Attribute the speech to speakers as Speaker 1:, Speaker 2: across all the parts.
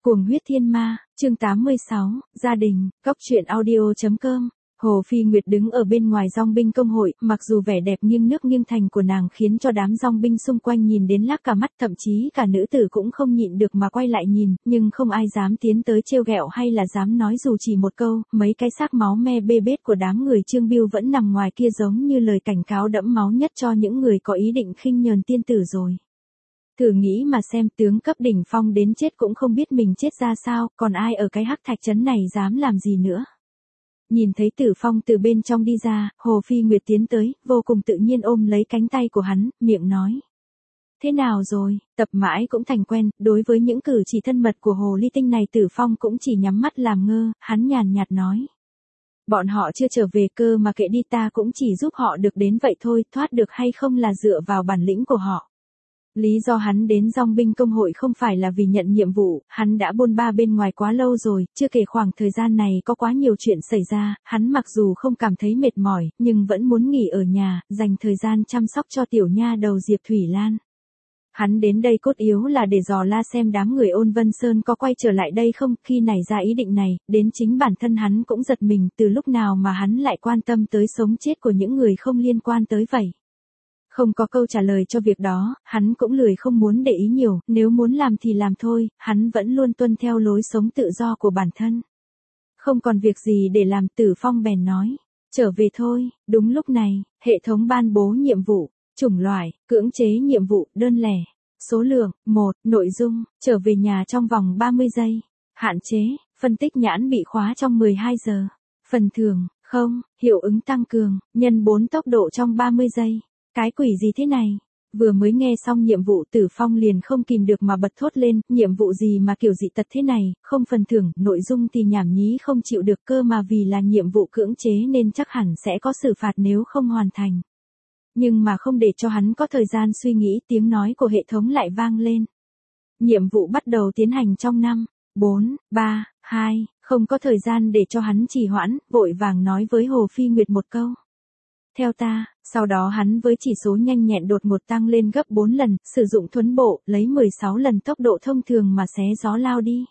Speaker 1: Cuồng huyết thiên ma, chương 86, gia đình, góc truyện audio.com. Hồ Phi Nguyệt đứng ở bên ngoài dòng binh công hội, mặc dù vẻ đẹp nghiêng nước nghiêng thành của nàng khiến cho đám dòng binh xung quanh nhìn đến lác cả mắt, thậm chí cả nữ tử cũng không nhịn được mà quay lại nhìn, nhưng không ai dám tiến tới trêu ghẹo hay là dám nói dù chỉ một câu. Mấy cái xác máu me bê bết của đám người Trương Bưu vẫn nằm ngoài kia giống như lời cảnh cáo đẫm máu nhất cho những người có ý định khinh nhờn tiên tử rồi. Thử nghĩ mà xem, tướng cấp đỉnh phong đến chết cũng không biết mình chết ra sao, còn ai ở cái hắc thạch trấn này dám làm gì nữa. Nhìn thấy Tử Phong từ bên trong đi ra, Hồ Phi Nguyệt tiến tới, vô cùng tự nhiên ôm lấy cánh tay của hắn, miệng nói. Thế nào rồi, tập mãi cũng thành quen, đối với những cử chỉ thân mật của Hồ Ly Tinh này Tử Phong cũng chỉ nhắm mắt làm ngơ, hắn nhàn nhạt nói. Bọn họ chưa trở về cơ mà kệ đi, ta cũng chỉ giúp họ được đến vậy thôi, thoát được hay không là dựa vào bản lĩnh của họ. Lý do hắn đến dòng binh công hội không phải là vì nhận nhiệm vụ, hắn đã bôn ba bên ngoài quá lâu rồi, chưa kể khoảng thời gian này có quá nhiều chuyện xảy ra, hắn mặc dù không cảm thấy mệt mỏi, nhưng vẫn muốn nghỉ ở nhà, dành thời gian chăm sóc cho tiểu nha đầu Diệp Thủy Lan. Hắn đến đây cốt yếu là để dò la xem đám người Ôn Vân Sơn có quay trở lại đây không, khi nảy ra ý định này, đến chính bản thân hắn cũng giật mình, từ lúc nào mà hắn lại quan tâm tới sống chết của những người không liên quan tới vậy. Không có câu trả lời cho việc đó, hắn cũng lười không muốn để ý nhiều, nếu muốn làm thì làm thôi, hắn vẫn luôn tuân theo lối sống tự do của bản thân. Không còn việc gì để làm, Tử Phong bèn nói, trở về thôi. Đúng lúc này, hệ thống ban bố nhiệm vụ, chủng loại, cưỡng chế nhiệm vụ, đơn lẻ, số lượng, 1, nội dung, trở về nhà trong vòng 30 giây, hạn chế, phân tích nhãn bị khóa trong 12 giờ, phần thưởng, không, hiệu ứng tăng cường, nhân 4 tốc độ trong 30 giây. Cái quỷ gì thế này? Vừa mới nghe xong nhiệm vụ Tử Phong liền không kìm được mà bật thốt lên, nhiệm vụ gì mà kiểu dị tật thế này, không phần thưởng, nội dung thì nhảm nhí không chịu được cơ mà vì là nhiệm vụ cưỡng chế nên chắc hẳn sẽ có xử phạt nếu không hoàn thành. Nhưng mà không để cho hắn có thời gian suy nghĩ, tiếng nói của hệ thống lại vang lên. Nhiệm vụ bắt đầu tiến hành trong 5, 4, 3, 2, không có thời gian để cho hắn trì hoãn, vội vàng nói với Hồ Phi Nguyệt một câu. Theo ta, sau đó hắn với chỉ số nhanh nhẹn đột ngột tăng lên gấp 4 lần, sử dụng thuấn bộ, lấy 16 lần tốc độ thông thường mà xé gió lao đi.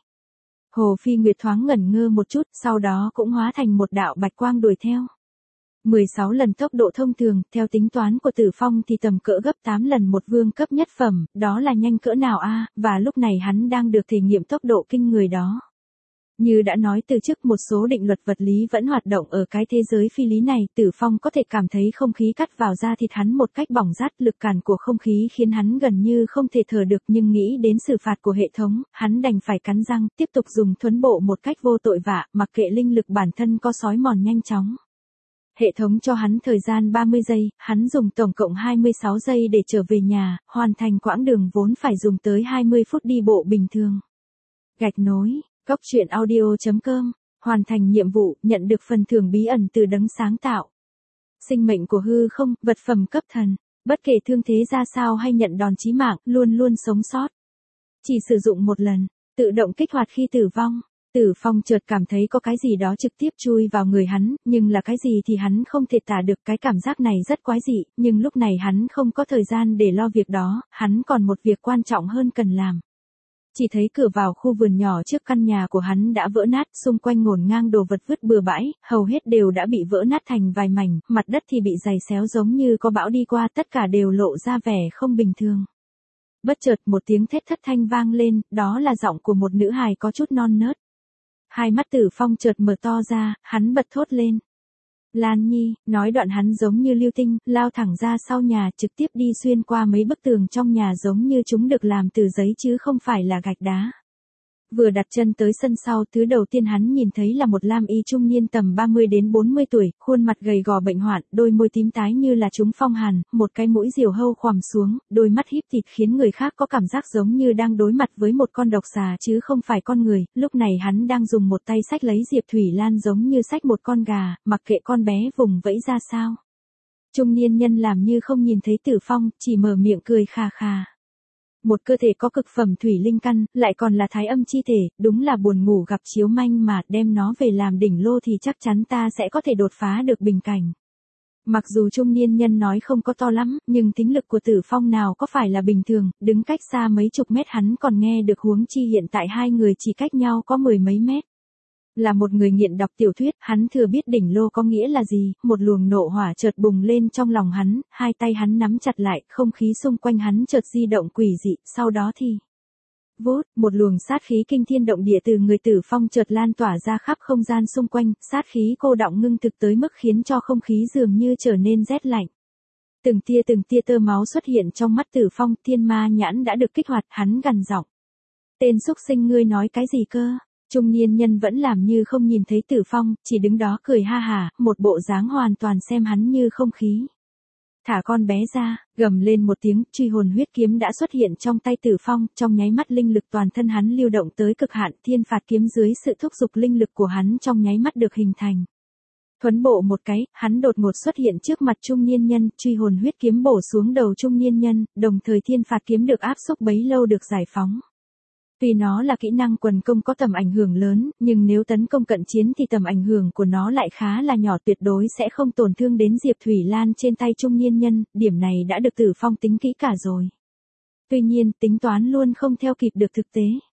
Speaker 1: Hồ Phi Nguyệt thoáng ngẩn ngơ một chút, sau đó cũng hóa thành một đạo bạch quang đuổi theo. 16 lần tốc độ thông thường, theo tính toán của Tử Phong thì tầm cỡ gấp 8 lần một vương cấp nhất phẩm, đó là nhanh cỡ nào a? Và lúc này hắn đang được thể nghiệm tốc độ kinh người đó. Như đã nói từ trước, một số định luật vật lý vẫn hoạt động ở cái thế giới phi lý này, Tử Phong có thể cảm thấy không khí cắt vào da thịt hắn một cách bỏng rát, lực cản của không khí khiến hắn gần như không thể thở được, nhưng nghĩ đến xử phạt của hệ thống, hắn đành phải cắn răng, tiếp tục dùng thuấn bộ một cách vô tội vạ, mặc kệ linh lực bản thân có xói mòn nhanh chóng. Hệ thống cho hắn thời gian 30 giây, hắn dùng tổng cộng 26 giây để trở về nhà, hoàn thành quãng đường vốn phải dùng tới 20 phút đi bộ bình thường. Gạch nối. Góc truyện audio.com, hoàn thành nhiệm vụ, nhận được phần thưởng bí ẩn từ đấng sáng tạo. Sinh mệnh của hư không, vật phẩm cấp thần, bất kể thương thế ra sao hay nhận đòn chí mạng, luôn luôn sống sót. Chỉ sử dụng một lần, tự động kích hoạt khi tử vong. Tử Phong chợt cảm thấy có cái gì đó trực tiếp chui vào người hắn, nhưng là cái gì thì hắn không thể tả được, cái cảm giác này rất quái dị, nhưng lúc này hắn không có thời gian để lo việc đó, hắn còn một việc quan trọng hơn cần làm. Chỉ thấy cửa vào khu vườn nhỏ trước căn nhà của hắn đã vỡ nát, xung quanh ngổn ngang đồ vật vứt bừa bãi, hầu hết đều đã bị vỡ nát thành vài mảnh, mặt đất thì bị giày xéo giống như có bão đi qua, tất cả đều lộ ra vẻ không bình thường. Bất chợt một tiếng thét thất thanh vang lên, đó là giọng của một nữ hài có chút non nớt. Hai mắt Tử Phong chợt mở to ra, hắn bật thốt lên. Lan Nhi, nói đoạn hắn giống như lưu tinh, lao thẳng ra sau nhà, trực tiếp đi xuyên qua mấy bức tường trong nhà giống như chúng được làm từ giấy chứ không phải là gạch đá. Vừa đặt chân tới sân sau, thứ đầu tiên hắn nhìn thấy là một lam y trung niên tầm 30 đến 40 tuổi, khuôn mặt gầy gò bệnh hoạn, đôi môi tím tái như là trúng phong hàn, một cái mũi diều hâu khoằm xuống, đôi mắt híp thịt khiến người khác có cảm giác giống như đang đối mặt với một con độc xà chứ không phải con người. Lúc này hắn đang dùng một tay xách lấy Diệp Thủy Lan giống như xách một con gà, mặc kệ con bé vùng vẫy ra sao. Trung niên nhân làm như không nhìn thấy Tử Phong, chỉ mở miệng cười khà khà. Một cơ thể có cực phẩm thủy linh căn, lại còn là thái âm chi thể, đúng là buồn ngủ gặp chiếu manh mà, đem nó về làm đỉnh lô thì chắc chắn ta sẽ có thể đột phá được bình cảnh. Mặc dù trung niên nhân nói không có to lắm, nhưng tính lực của Tử Phong nào có phải là bình thường, đứng cách xa mấy chục mét hắn còn nghe được, huống chi hiện tại hai người chỉ cách nhau có mười mấy mét. Là một người nghiện đọc tiểu thuyết, hắn thừa biết đỉnh lô có nghĩa là gì, một luồng nộ hỏa chợt bùng lên trong lòng hắn, hai tay hắn nắm chặt lại, không khí xung quanh hắn chợt di động quỷ dị, sau đó thì vút, một luồng sát khí kinh thiên động địa từ người Tử Phong chợt lan tỏa ra khắp không gian xung quanh, sát khí cô đọng ngưng thực tới mức khiến cho không khí dường như trở nên rét lạnh. Từng tia tơ máu xuất hiện trong mắt Tử Phong, thiên ma nhãn đã được kích hoạt, hắn gằn giọng. Tên xúc sinh ngươi nói cái gì cơ? Trung niên nhân vẫn làm như không nhìn thấy Tử Phong, chỉ đứng đó cười ha hả, một bộ dáng hoàn toàn xem hắn như không khí. Thả con bé ra, gầm lên một tiếng, truy hồn huyết kiếm đã xuất hiện trong tay Tử Phong, trong nháy mắt linh lực toàn thân hắn lưu động tới cực hạn, thiên phạt kiếm dưới sự thúc giục linh lực của hắn trong nháy mắt được hình thành. Thuấn bộ một cái, hắn đột ngột xuất hiện trước mặt trung niên nhân, truy hồn huyết kiếm bổ xuống đầu trung niên nhân, đồng thời thiên phạt kiếm được áp xúc bấy lâu được giải phóng. Tuy nó là kỹ năng quần công có tầm ảnh hưởng lớn, nhưng nếu tấn công cận chiến thì tầm ảnh hưởng của nó lại khá là nhỏ, tuyệt đối sẽ không tổn thương đến Diệp Thủy Lan trên tay trung niên nhân, điểm này đã được Tử Phong tính kỹ cả rồi. Tuy nhiên, tính toán luôn không theo kịp được thực tế.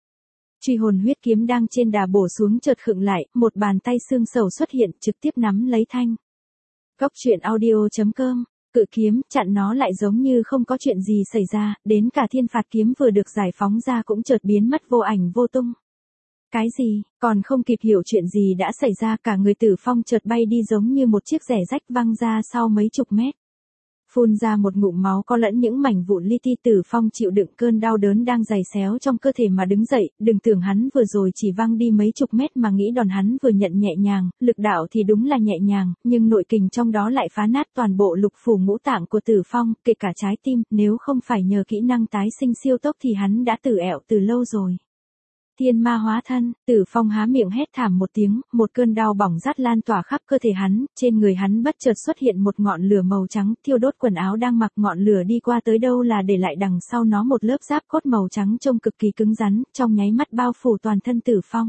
Speaker 1: Truy hồn huyết kiếm đang trên đà bổ xuống chợt khựng lại, một bàn tay xương sầu xuất hiện, trực tiếp nắm lấy thanh. Góc truyện audio.com, cự kiếm, chặn nó lại giống như không có chuyện gì xảy ra, đến cả thiên phạt kiếm vừa được giải phóng ra cũng chợt biến mất vô ảnh vô tung. Cái gì, còn không kịp hiểu chuyện gì đã xảy ra, cả người Tử Phong chợt bay đi giống như một chiếc rẻ rách văng ra sau mấy chục mét. Phun ra một ngụm máu có lẫn những mảnh vụn li ti, Tử Phong chịu đựng cơn đau đớn đang giày xéo trong cơ thể mà đứng dậy, đừng tưởng hắn vừa rồi chỉ văng đi mấy chục mét mà nghĩ đòn hắn vừa nhận nhẹ nhàng, lực đạo thì đúng là nhẹ nhàng, nhưng nội kình trong đó lại phá nát toàn bộ lục phủ ngũ tạng của Tử Phong, kể cả trái tim, nếu không phải nhờ kỹ năng tái sinh siêu tốc thì hắn đã tử ẹo từ lâu rồi. Thiên ma hóa thân, Tử Phong há miệng hét thảm một tiếng, một cơn đau bỏng rát lan tỏa khắp cơ thể hắn, trên người hắn bất chợt xuất hiện một ngọn lửa màu trắng, thiêu đốt quần áo đang mặc, ngọn lửa đi qua tới đâu là để lại đằng sau nó một lớp giáp cốt màu trắng trông cực kỳ cứng rắn, trong nháy mắt bao phủ toàn thân Tử Phong.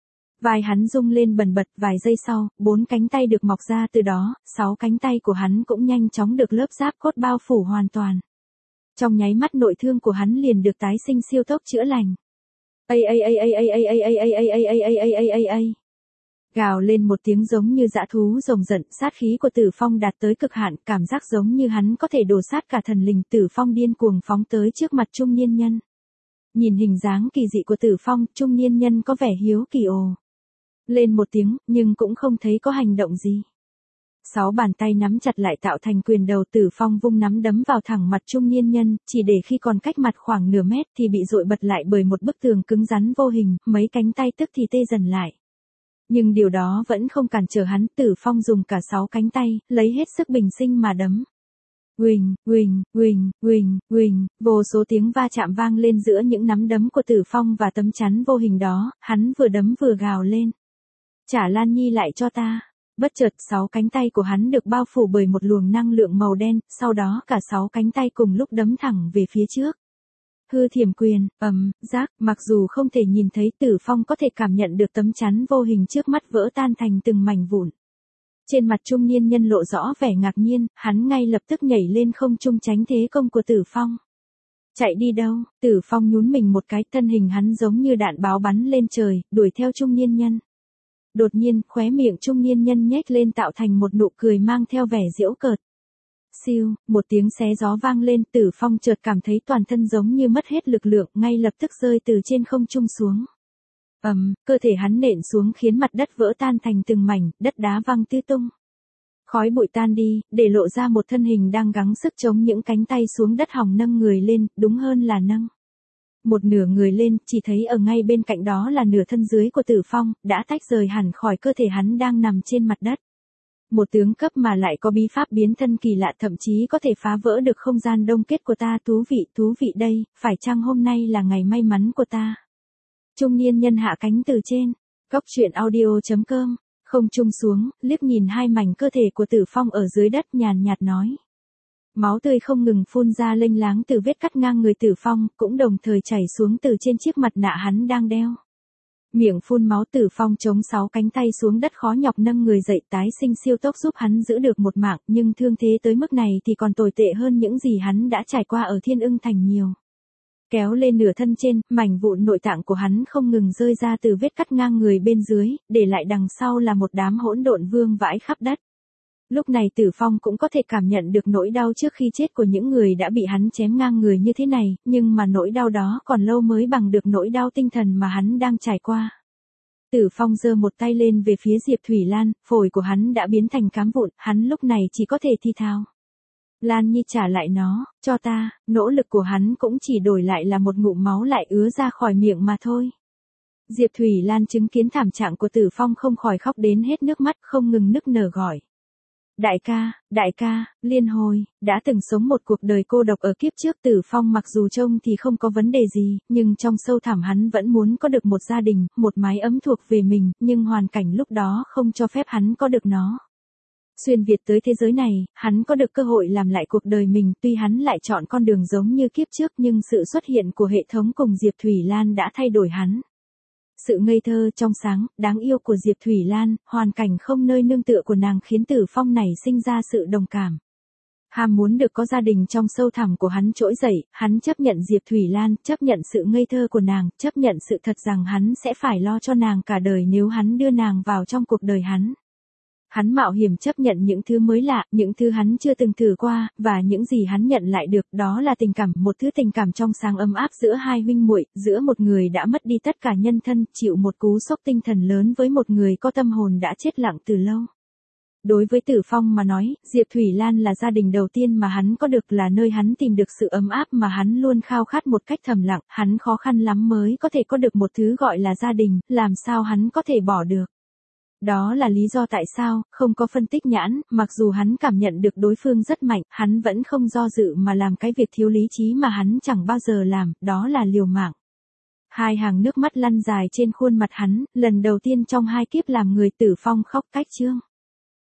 Speaker 1: Vai hắn rung lên bần bật, vài giây sau, 4 cánh tay được mọc ra từ đó, 6 cánh tay của hắn cũng nhanh chóng được lớp giáp cốt bao phủ hoàn toàn. Trong nháy mắt nội thương của hắn liền được tái sinh siêu tốc chữa lành. Gào lên một tiếng giống như dã thú rồng giận, sát khí của Tử Phong đạt tới cực hạn, cảm giác giống như hắn có thể đổ sát cả thần linh. Tử Phong điên cuồng phóng tới trước mặt trung niên nhân. Nhìn hình dáng kỳ dị của Tử Phong, trung niên nhân có vẻ hiếu kỳ ồ lên một tiếng, nhưng cũng không thấy có hành động gì. 6 bàn tay nắm chặt lại tạo thành quyền đầu, Tử Phong vung nắm đấm vào thẳng mặt trung niên nhân, chỉ để khi còn cách mặt khoảng nửa mét thì bị dội bật lại bởi một bức tường cứng rắn vô hình, mấy cánh tay tức thì tê dần lại. Nhưng điều đó vẫn không cản trở hắn, Tử Phong dùng cả 6 cánh tay, lấy hết sức bình sinh mà đấm. Uỳnh, uỳnh, uỳnh, uỳnh, uỳnh, vô số tiếng va chạm vang lên giữa những nắm đấm của Tử Phong và tấm chắn vô hình đó, hắn vừa đấm vừa gào lên. Trả Lan Nhi lại cho ta. Bất chợt 6 cánh tay của hắn được bao phủ bởi một luồng năng lượng màu đen, sau đó cả 6 cánh tay cùng lúc đấm thẳng về phía trước. Hư thiểm quyền, rác, mặc dù không thể nhìn thấy, Tử Phong có thể cảm nhận được tấm chắn vô hình trước mắt vỡ tan thành từng mảnh vụn. Trên mặt trung niên nhân lộ rõ vẻ ngạc nhiên, hắn ngay lập tức nhảy lên không trung tránh thế công của Tử Phong. Chạy đi đâu? Tử Phong nhún mình một cái, thân hình hắn giống như đạn báo bắn lên trời, đuổi theo trung niên nhân. Đột nhiên, khóe miệng trung niên nhân nhếch lên tạo thành một nụ cười mang theo vẻ giễu cợt. Siêu, một tiếng xé gió vang lên, Tử Phong chợt cảm thấy toàn thân giống như mất hết lực lượng, ngay lập tức rơi từ trên không trung xuống. Cơ thể hắn nện xuống khiến mặt đất vỡ tan thành từng mảnh, đất đá văng tứ tung. Khói bụi tan đi, để lộ ra một thân hình đang gắng sức chống những cánh tay xuống đất hòng nâng người lên, đúng hơn là nâng. Một nửa người lên, chỉ thấy ở ngay bên cạnh đó là nửa thân dưới của Tử Phong, đã tách rời hẳn khỏi cơ thể hắn đang nằm trên mặt đất. Một tướng cấp mà lại có bí pháp biến thân kỳ lạ, thậm chí có thể phá vỡ được không gian đông kết của ta, thú vị đây, phải chăng hôm nay là ngày may mắn của ta? Trung niên nhân hạ cánh từ trên, góc truyện audio.com, không trung xuống, liếc nhìn hai mảnh cơ thể của Tử Phong ở dưới đất, nhàn nhạt nói. Máu tươi không ngừng phun ra lênh láng từ vết cắt ngang người Tử Phong, cũng đồng thời chảy xuống từ trên chiếc mặt nạ hắn đang đeo. Miệng phun máu Tử Phong chống 6 cánh tay xuống đất khó nhọc nâng người dậy tái sinh siêu tốc giúp hắn giữ được một mạng, nhưng thương thế tới mức này thì còn tồi tệ hơn những gì hắn đã trải qua ở Thiên Ưng Thành nhiều. Kéo lên nửa thân trên, mảnh vụn nội tạng của hắn không ngừng rơi ra từ vết cắt ngang người bên dưới, để lại đằng sau là một đám hỗn độn vương vãi khắp đất. Lúc này Tử Phong cũng có thể cảm nhận được nỗi đau trước khi chết của những người đã bị hắn chém ngang người như thế này, nhưng mà nỗi đau đó còn lâu mới bằng được nỗi đau tinh thần mà hắn đang trải qua. Tử Phong giơ một tay lên về phía Diệp Thủy Lan, phổi của hắn đã biến thành cám vụn, hắn lúc này chỉ có thể thi thao. Lan Nhi trả lại nó, cho ta, nỗ lực của hắn cũng chỉ đổi lại là một ngụm máu lại ứa ra khỏi miệng mà thôi. Diệp Thủy Lan chứng kiến thảm trạng của Tử Phong không khỏi khóc đến hết nước mắt, không ngừng nức nở gọi. Đại ca, liên hồi, đã từng sống một cuộc đời cô độc ở kiếp trước. Tử Phong mặc dù trông thì không có vấn đề gì, nhưng trong sâu thẳm hắn vẫn muốn có được một gia đình, một mái ấm thuộc về mình, nhưng hoàn cảnh lúc đó không cho phép hắn có được nó. Xuyên Việt tới thế giới này, hắn có được cơ hội làm lại cuộc đời mình, tuy hắn lại chọn con đường giống như kiếp trước nhưng sự xuất hiện của hệ thống cùng Diệp Thủy Lan đã thay đổi hắn. Sự ngây thơ trong sáng, đáng yêu của Diệp Thủy Lan, hoàn cảnh không nơi nương tựa của nàng khiến Tử Phong nảy sinh ra sự đồng cảm. Ham muốn được có gia đình trong sâu thẳm của hắn trỗi dậy, hắn chấp nhận Diệp Thủy Lan, chấp nhận sự ngây thơ của nàng, chấp nhận sự thật rằng hắn sẽ phải lo cho nàng cả đời nếu hắn đưa nàng vào trong cuộc đời hắn. Hắn mạo hiểm chấp nhận những thứ mới lạ, những thứ hắn chưa từng thử qua, và những gì hắn nhận lại được đó là tình cảm, một thứ tình cảm trong sáng ấm áp giữa hai huynh muội, giữa một người đã mất đi tất cả nhân thân, chịu một cú sốc tinh thần lớn với một người có tâm hồn đã chết lặng từ lâu. Đối với Tử Phong mà nói, Diệp Thủy Lan là gia đình đầu tiên mà hắn có được, là nơi hắn tìm được sự ấm áp mà hắn luôn khao khát một cách thầm lặng, hắn khó khăn lắm mới có thể có được một thứ gọi là gia đình, làm sao hắn có thể bỏ được. Đó là lý do tại sao, không có phân tích nhãn, mặc dù hắn cảm nhận được đối phương rất mạnh, hắn vẫn không do dự mà làm cái việc thiếu lý trí mà hắn chẳng bao giờ làm, đó là liều mạng. Hai hàng nước mắt lăn dài trên khuôn mặt hắn, lần đầu tiên trong hai kiếp làm người. Tử Phong khóc tách chương.